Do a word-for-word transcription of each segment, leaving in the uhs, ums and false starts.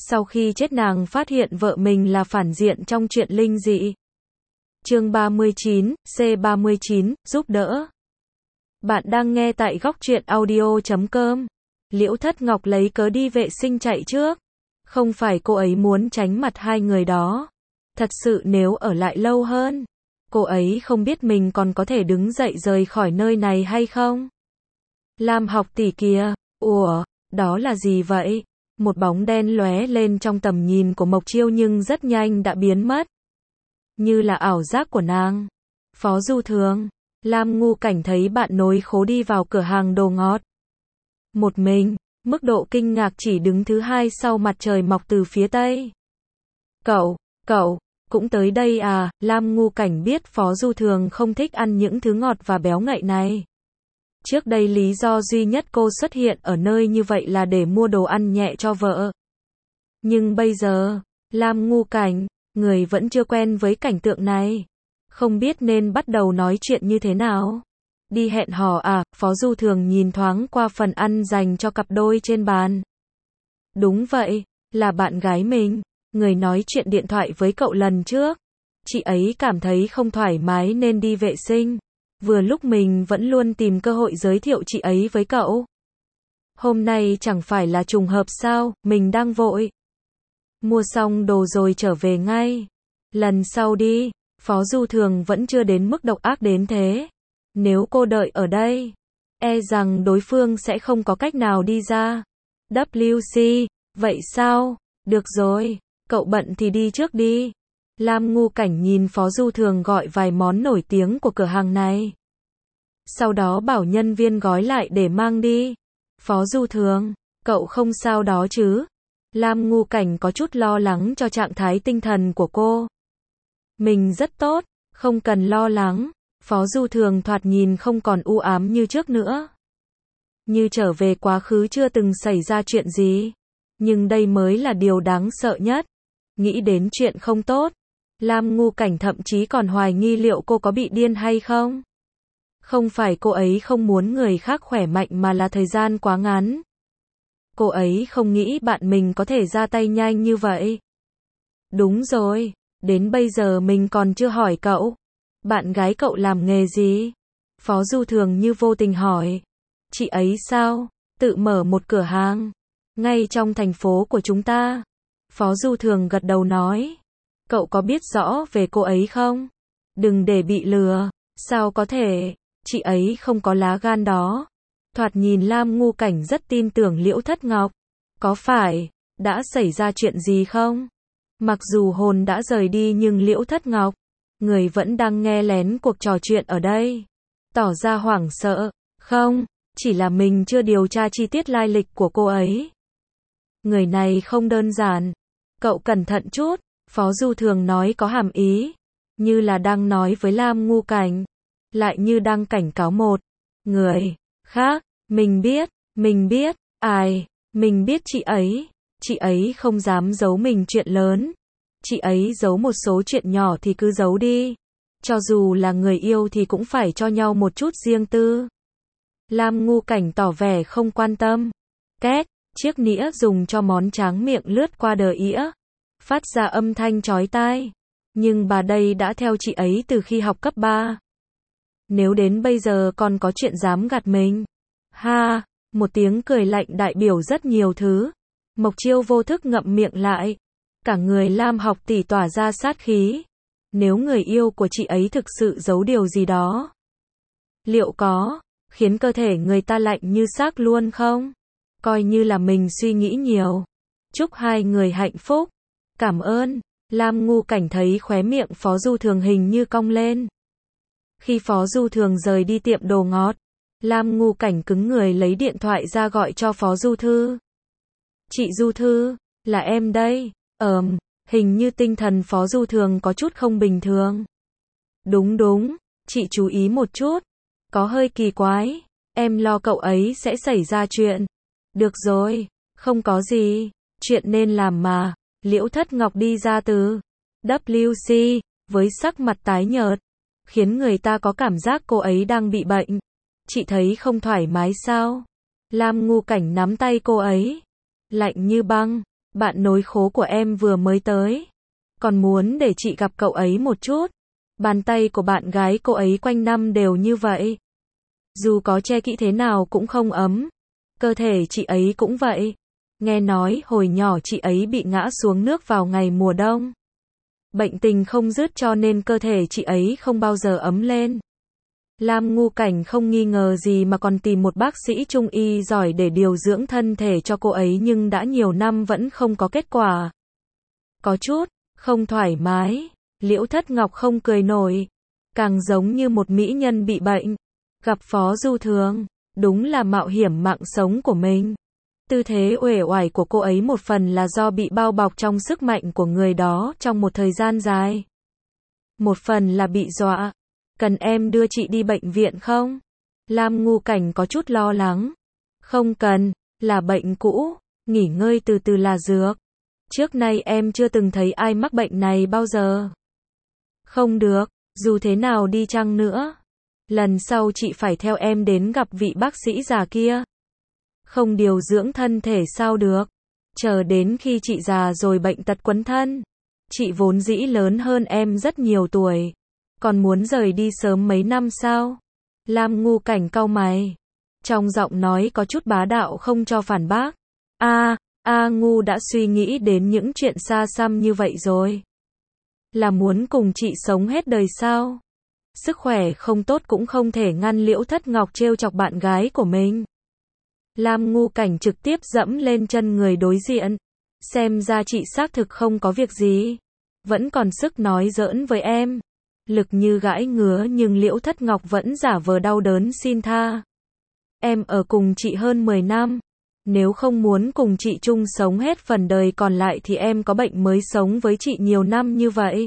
Sau khi chết nàng phát hiện vợ mình là phản diện trong chuyện linh dị. Chương ba mươi chín, C ba mươi chín, giúp đỡ. Bạn đang nghe tại góc truyện audio chấm com. Liễu Thất Ngọc lấy cớ đi vệ sinh chạy trước. Không phải cô ấy muốn tránh mặt hai người đó. Thật sự nếu ở lại lâu hơn, cô ấy không biết mình còn có thể đứng dậy rời khỏi nơi này hay không. Lam Học tỷ kìa, ủa, đó là gì vậy? Một bóng đen lóe lên trong tầm nhìn của Mộc Chiêu nhưng rất nhanh đã biến mất. Như là ảo giác của nàng. Phó Du Thường, Lam Ngu Cảnh thấy bạn nối khố đi vào cửa hàng đồ ngọt. Một mình, mức độ kinh ngạc chỉ đứng thứ hai sau mặt trời mọc từ phía tây. Cậu, cậu, cũng tới đây à? Lam Ngu Cảnh biết Phó Du Thường không thích ăn những thứ ngọt và béo ngậy này. Trước đây lý do duy nhất cô xuất hiện ở nơi như vậy là để mua đồ ăn nhẹ cho vợ. Nhưng bây giờ, Lam Ngu Cảnh, người vẫn chưa quen với cảnh tượng này. Không biết nên bắt đầu nói chuyện như thế nào. Đi hẹn hò à? Phó Du Thường nhìn thoáng qua phần ăn dành cho cặp đôi trên bàn. Đúng vậy, là bạn gái mình, người nói chuyện điện thoại với cậu lần trước. Chị ấy cảm thấy không thoải mái nên đi vệ sinh. Vừa lúc mình vẫn luôn tìm cơ hội giới thiệu chị ấy với cậu. Hôm nay chẳng phải là trùng hợp sao, mình đang vội. Mua xong đồ rồi trở về ngay. Lần sau đi. Phó Du Thường vẫn chưa đến mức độc ác đến thế. Nếu cô đợi ở đây, e rằng đối phương sẽ không có cách nào đi ra. vê xê, vậy sao? Được rồi, cậu bận thì đi trước đi. Lam Ngu Cảnh nhìn Phó Du Thường gọi vài món nổi tiếng của cửa hàng này. Sau đó bảo nhân viên gói lại để mang đi. Phó Du Thường, cậu không sao đó chứ? Lam Ngu Cảnh có chút lo lắng cho trạng thái tinh thần của cô. Mình rất tốt, không cần lo lắng. Phó Du Thường thoạt nhìn không còn u ám như trước nữa. Như trở về quá khứ chưa từng xảy ra chuyện gì. Nhưng đây mới là điều đáng sợ nhất. Nghĩ đến chuyện không tốt, Lam Ngu Cảnh thậm chí còn hoài nghi liệu cô có bị điên hay không. Không phải cô ấy không muốn người khác khỏe mạnh mà là thời gian quá ngắn. Cô ấy không nghĩ bạn mình có thể ra tay nhanh như vậy. Đúng rồi, đến bây giờ mình còn chưa hỏi cậu. Bạn gái cậu làm nghề gì? Phó Du Thường như vô tình hỏi. Chị ấy sao? Tự mở một cửa hàng. Ngay trong thành phố của chúng ta. Phó Du Thường gật đầu nói. Cậu có biết rõ về cô ấy không? Đừng để bị lừa. Sao có thể? Chị ấy không có lá gan đó. Thoạt nhìn Lam Ngu Cảnh rất tin tưởng Liễu Thất Ngọc. Có phải đã xảy ra chuyện gì không? Mặc dù hồn đã rời đi nhưng Liễu Thất Ngọc, người vẫn đang nghe lén cuộc trò chuyện ở đây. Tỏ ra hoảng sợ. Không, chỉ là mình chưa điều tra chi tiết lai lịch của cô ấy. Người này không đơn giản. Cậu cẩn thận chút. Phó Du Thường nói có hàm ý. Như là đang nói với Lam Ngu Cảnh. Lại như đang cảnh cáo một người khác. Mình biết, mình biết, ai, mình biết chị ấy. Chị ấy không dám giấu mình chuyện lớn. Chị ấy giấu một số chuyện nhỏ thì cứ giấu đi. Cho dù là người yêu thì cũng phải cho nhau một chút riêng tư. Lam Ngu Cảnh tỏ vẻ không quan tâm. Két, chiếc nĩa dùng cho món tráng miệng lướt qua đờ ĩa. Phát ra âm thanh chói tai. Nhưng bà đây đã theo chị ấy từ khi học cấp ba. Nếu đến bây giờ còn có chuyện dám gạt mình. Ha, một tiếng cười lạnh đại biểu rất nhiều thứ. Mộc Chiêu vô thức ngậm miệng lại. Cả người Lam Học tỷ tỏa ra sát khí. Nếu người yêu của chị ấy thực sự giấu điều gì đó. Liệu có khiến cơ thể người ta lạnh như xác luôn không? Coi như là mình suy nghĩ nhiều. Chúc hai người hạnh phúc. Cảm ơn. Lam Ngu Cảnh thấy khóe miệng Phó Du Thường hình như cong lên. Khi Phó Du Thường rời đi tiệm đồ ngọt, Lam Ngu Cảnh cứng người lấy điện thoại ra gọi cho Phó Du Thư. Chị Du Thư, là em đây. Ờm, hình như tinh thần Phó Du Thường có chút không bình thường. Đúng đúng, chị chú ý một chút. Có hơi kỳ quái. Em lo cậu ấy sẽ xảy ra chuyện. Được rồi, không có gì. Chuyện nên làm mà. Liễu Thất Ngọc đi ra từ vê xê, với sắc mặt tái nhợt. Khiến người ta có cảm giác cô ấy đang bị bệnh. Chị thấy không thoải mái sao? Lam Ngu Cảnh nắm tay cô ấy. Lạnh như băng. Bạn nối khố của em vừa mới tới. Còn muốn để chị gặp cậu ấy một chút. Bàn tay của bạn gái cô ấy quanh năm đều như vậy. Dù có che kỹ thế nào cũng không ấm. Cơ thể chị ấy cũng vậy. Nghe nói hồi nhỏ chị ấy bị ngã xuống nước vào ngày mùa đông. Bệnh tình không dứt cho nên cơ thể chị ấy không bao giờ ấm lên. Lam Ngu Cảnh không nghi ngờ gì mà còn tìm một bác sĩ trung y giỏi để điều dưỡng thân thể cho cô ấy nhưng đã nhiều năm vẫn không có kết quả. Có chút không thoải mái, Liễu Thất Ngọc không cười nổi, càng giống như một mỹ nhân bị bệnh. Gặp Phó Du Thường, đúng là mạo hiểm mạng sống của mình. Tư thế uể oải của cô ấy một phần là do bị bao bọc trong sức mạnh của người đó trong một thời gian dài. Một phần là bị dọa. Cần em đưa chị đi bệnh viện không? Lam Ngu Cảnh có chút lo lắng. Không cần, là bệnh cũ, nghỉ ngơi từ từ là dược. Trước nay em chưa từng thấy ai mắc bệnh này bao giờ. Không được, dù thế nào đi chăng nữa. Lần sau chị phải theo em đến gặp vị bác sĩ già kia. Không điều dưỡng thân thể sao được. Chờ đến khi chị già rồi bệnh tật quấn thân. Chị vốn dĩ lớn hơn em rất nhiều tuổi. Còn muốn rời đi sớm mấy năm sao? Lam Ngu Cảnh cau mày. Trong giọng nói có chút bá đạo không cho phản bác. A, A Ngu đã suy nghĩ đến những chuyện xa xăm như vậy rồi. Là muốn cùng chị sống hết đời sao? Sức khỏe không tốt cũng không thể ngăn Liễu Thất Ngọc trêu chọc bạn gái của mình. Lam Ngu Cảnh trực tiếp dẫm lên chân người đối diện. Xem ra chị xác thực không có việc gì. Vẫn còn sức nói giỡn với em. Lực như gãi ngứa nhưng Liễu Thất Ngọc vẫn giả vờ đau đớn xin tha. Em ở cùng chị hơn mười năm. Nếu không muốn cùng chị chung sống hết phần đời còn lại thì em có bệnh mới sống với chị nhiều năm như vậy.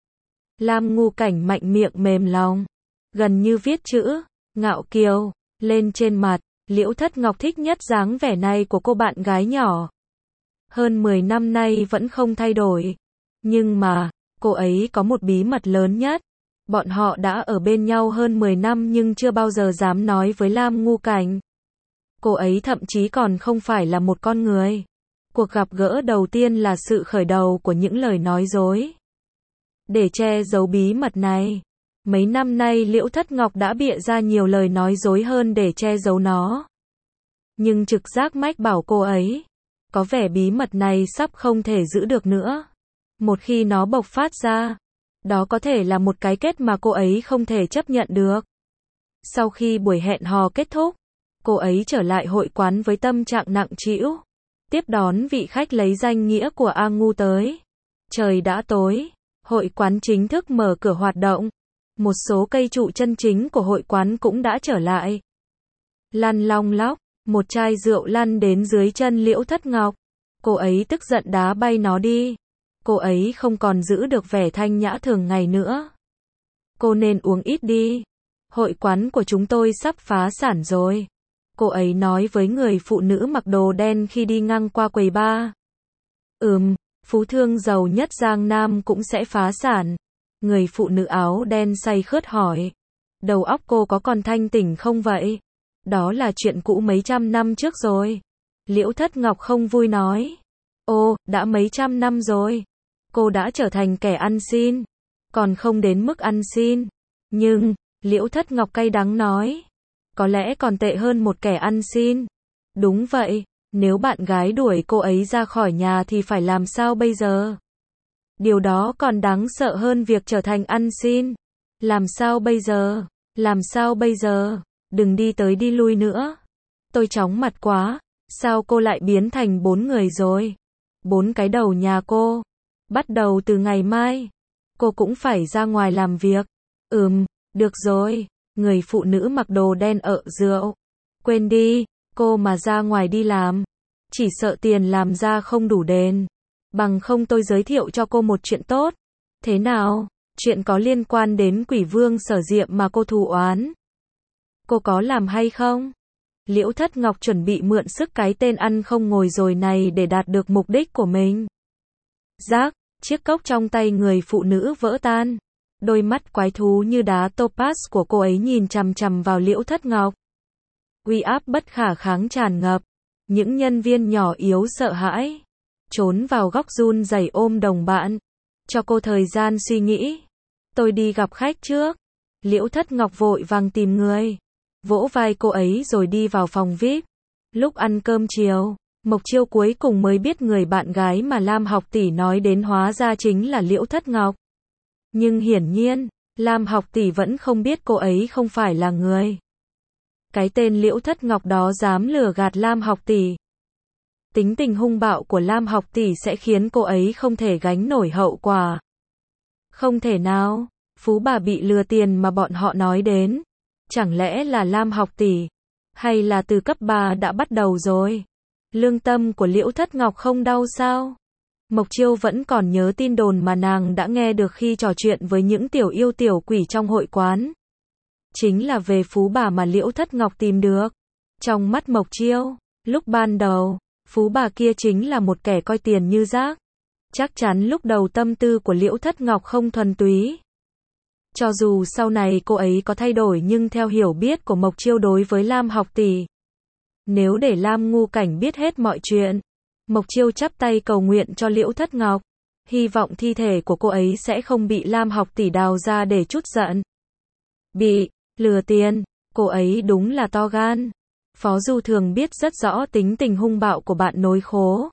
Lam Ngu Cảnh mạnh miệng mềm lòng. Gần như viết chữ, ngạo kiều, lên trên mặt. Liễu Thất Ngọc thích nhất dáng vẻ này của cô bạn gái nhỏ. Hơn mười năm nay vẫn không thay đổi. Nhưng mà, cô ấy có một bí mật lớn nhất. Bọn họ đã ở bên nhau hơn mười năm nhưng chưa bao giờ dám nói với Lam Ngu Cảnh. Cô ấy thậm chí còn không phải là một con người. Cuộc gặp gỡ đầu tiên là sự khởi đầu của những lời nói dối. Để che giấu bí mật này, mấy năm nay Liễu Thất Ngọc đã bịa ra nhiều lời nói dối hơn để che giấu nó. Nhưng trực giác mách bảo cô ấy, có vẻ bí mật này sắp không thể giữ được nữa. Một khi nó bộc phát ra, đó có thể là một cái kết mà cô ấy không thể chấp nhận được. Sau khi buổi hẹn hò kết thúc, cô ấy trở lại hội quán với tâm trạng nặng trĩu, tiếp đón vị khách lấy danh nghĩa của A Ngu tới. Trời đã tối, hội quán chính thức mở cửa hoạt động. Một số cây trụ chân chính của hội quán cũng đã trở lại. Lăn long lóc, một chai rượu lăn đến dưới chân Liễu Thất Ngọc. Cô ấy tức giận đá bay nó đi. Cô ấy không còn giữ được vẻ thanh nhã thường ngày nữa. Cô nên uống ít đi. Hội quán của chúng tôi sắp phá sản rồi. Cô ấy nói với người phụ nữ mặc đồ đen khi đi ngang qua quầy bar. Ừm, phú thương giàu nhất Giang Nam cũng sẽ phá sản. Người phụ nữ áo đen say khướt hỏi. Đầu óc cô có còn thanh tỉnh không vậy? Đó là chuyện cũ mấy trăm năm trước rồi. Liễu Thất Ngọc không vui nói. Ô, đã mấy trăm năm rồi. Cô đã trở thành kẻ ăn xin. Còn không đến mức ăn xin. Nhưng, Liễu Thất Ngọc cay đắng nói. Có lẽ còn tệ hơn một kẻ ăn xin. Đúng vậy, nếu bạn gái đuổi cô ấy ra khỏi nhà thì phải làm sao bây giờ? Điều đó còn đáng sợ hơn việc trở thành ăn xin. Làm sao bây giờ? Làm sao bây giờ? Đừng đi tới đi lui nữa. Tôi chóng mặt quá. Sao cô lại biến thành bốn người rồi? Bốn cái đầu nhà cô. Bắt đầu từ ngày mai, cô cũng phải ra ngoài làm việc. Ừm, được rồi. Người phụ nữ mặc đồ đen ợ rượu. Quên đi, cô mà ra ngoài đi làm. Chỉ sợ tiền làm ra không đủ đền. Bằng không tôi giới thiệu cho cô một chuyện tốt. Thế nào? Chuyện có liên quan đến Quỷ Vương Sở Diệm mà cô thù oán. Cô có làm hay không? Liễu Thất Ngọc chuẩn bị mượn sức cái tên ăn không ngồi rồi này để đạt được mục đích của mình. Rác, chiếc cốc trong tay người phụ nữ vỡ tan. Đôi mắt quái thú như đá topaz của cô ấy nhìn chằm chằm vào Liễu Thất Ngọc. Uy áp bất khả kháng tràn ngập. Những nhân viên nhỏ yếu sợ hãi. trốn vào góc run rẩy ôm đồng bạn. Cho cô thời gian suy nghĩ. Tôi đi gặp khách trước. Liễu Thất Ngọc vội vàng tìm người. Vỗ vai cô ấy rồi đi vào phòng vi ai pi. Lúc ăn cơm chiều, Mộc Chiêu cuối cùng mới biết người bạn gái mà Lam Học Tỷ nói đến hóa ra chính là Liễu Thất Ngọc. Nhưng hiển nhiên, Lam Học Tỷ vẫn không biết cô ấy không phải là người. Cái tên Liễu Thất Ngọc đó dám lừa gạt Lam Học Tỷ. Tính tình hung bạo của Lam Học Tỷ sẽ khiến cô ấy không thể gánh nổi hậu quả. Không thể nào, phú bà bị lừa tiền mà bọn họ nói đến. Chẳng lẽ là Lam Học Tỷ? Hay là từ cấp ba đã bắt đầu rồi? Lương tâm của Liễu Thất Ngọc không đau sao? Mộc Chiêu vẫn còn nhớ tin đồn mà nàng đã nghe được khi trò chuyện với những tiểu yêu tiểu quỷ trong hội quán. Chính là về phú bà mà Liễu Thất Ngọc tìm được. Trong mắt Mộc Chiêu, lúc ban đầu, phú bà kia chính là một kẻ coi tiền như rác. Chắc chắn lúc đầu tâm tư của Liễu Thất Ngọc không thuần túy. Cho dù sau này cô ấy có thay đổi nhưng theo hiểu biết của Mộc Chiêu đối với Lam Học Tỷ, nếu để Lam Ngu Cảnh biết hết mọi chuyện, Mộc Chiêu chắp tay cầu nguyện cho Liễu Thất Ngọc, hy vọng thi thể của cô ấy sẽ không bị Lam Học Tỷ đào ra để trút giận. Bị lừa tiền, cô ấy đúng là to gan. Phó Du Thường biết rất rõ tính tình hung bạo của bạn nối khố.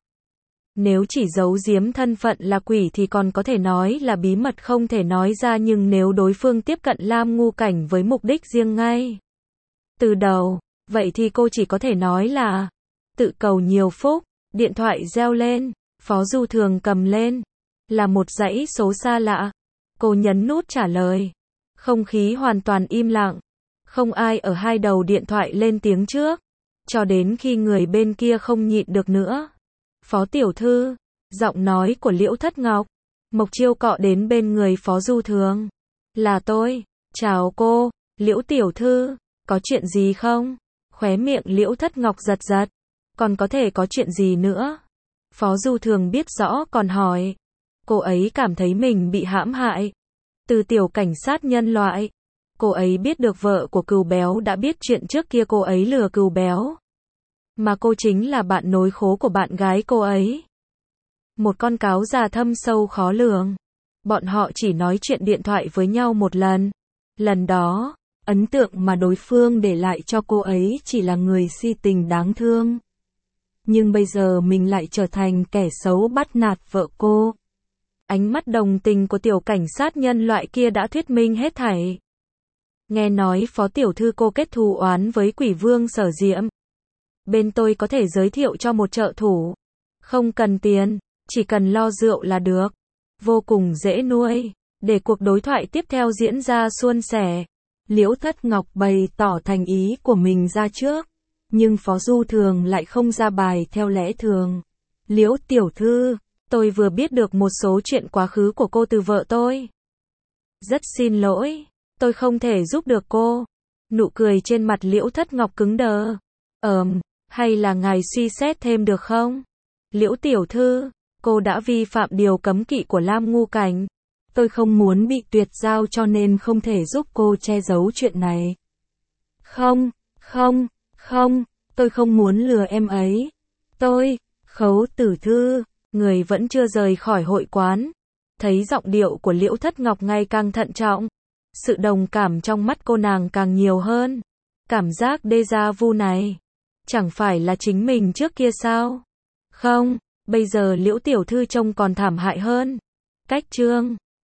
Nếu chỉ giấu giếm thân phận là quỷ thì còn có thể nói là bí mật không thể nói ra, nhưng nếu đối phương tiếp cận Lam Ngu Cảnh với mục đích riêng ngay từ đầu, vậy thì cô chỉ có thể nói là tự cầu nhiều phúc. Điện thoại reo lên, Phó Du Thường cầm lên, là một dãy số xa lạ. Cô nhấn nút trả lời. Không khí hoàn toàn im lặng, không ai ở hai đầu điện thoại lên tiếng trước, cho đến khi người bên kia không nhịn được nữa. Phó tiểu thư, giọng nói của Liễu Thất Ngọc. Mộc Chiêu cọ đến bên người Phó Du Thường. Là tôi, chào cô, Liễu tiểu thư, có chuyện gì không? Khóe miệng Liễu Thất Ngọc giật giật. Còn có thể có chuyện gì nữa? Phó Du Thường biết rõ còn hỏi. Cô ấy cảm thấy mình bị hãm hại. Từ tiểu cảnh sát nhân loại, cô ấy biết được vợ của Cừu Béo đã biết chuyện trước kia cô ấy lừa Cừu Béo. Mà cô chính là bạn nối khố của bạn gái cô ấy. Một con cáo già thâm sâu khó lường. Bọn họ chỉ nói chuyện điện thoại với nhau một lần. Lần đó, ấn tượng mà đối phương để lại cho cô ấy chỉ là người si tình đáng thương. Nhưng bây giờ mình lại trở thành kẻ xấu bắt nạt vợ cô. Ánh mắt đồng tình của tiểu cảnh sát nhân loại kia đã thuyết minh hết thảy. Nghe nói Phó tiểu thư cô kết thù oán với Quỷ Vương Sở Diễm. Bên tôi có thể giới thiệu cho một trợ thủ. Không cần tiền, chỉ cần lo rượu là được. Vô cùng dễ nuôi. Để cuộc đối thoại tiếp theo diễn ra suôn sẻ, Liễu Thất Ngọc bày tỏ thành ý của mình ra trước. Nhưng Phó Du Thường lại không ra bài theo lẽ thường. Liễu tiểu thư, tôi vừa biết được một số chuyện quá khứ của cô từ vợ tôi. Rất xin lỗi, tôi không thể giúp được cô. Nụ cười trên mặt Liễu Thất Ngọc cứng đờ. Ờm, hay là ngài suy xét thêm được không? Liễu tiểu thư, cô đã vi phạm điều cấm kỵ của Lam Ngu Cảnh. Tôi không muốn bị tuyệt giao cho nên không thể giúp cô che giấu chuyện này. Không, không, không, tôi không muốn lừa em ấy. Tôi, Khấu Tử Thư, người vẫn chưa rời khỏi hội quán. Thấy giọng điệu của Liễu Thất Ngọc ngày càng thận trọng. Sự đồng cảm trong mắt cô nàng càng nhiều hơn. Cảm giác déjà vu này. Chẳng phải là chính mình trước kia sao? Không, bây giờ Liễu tiểu thư trông còn thảm hại hơn. Cách chương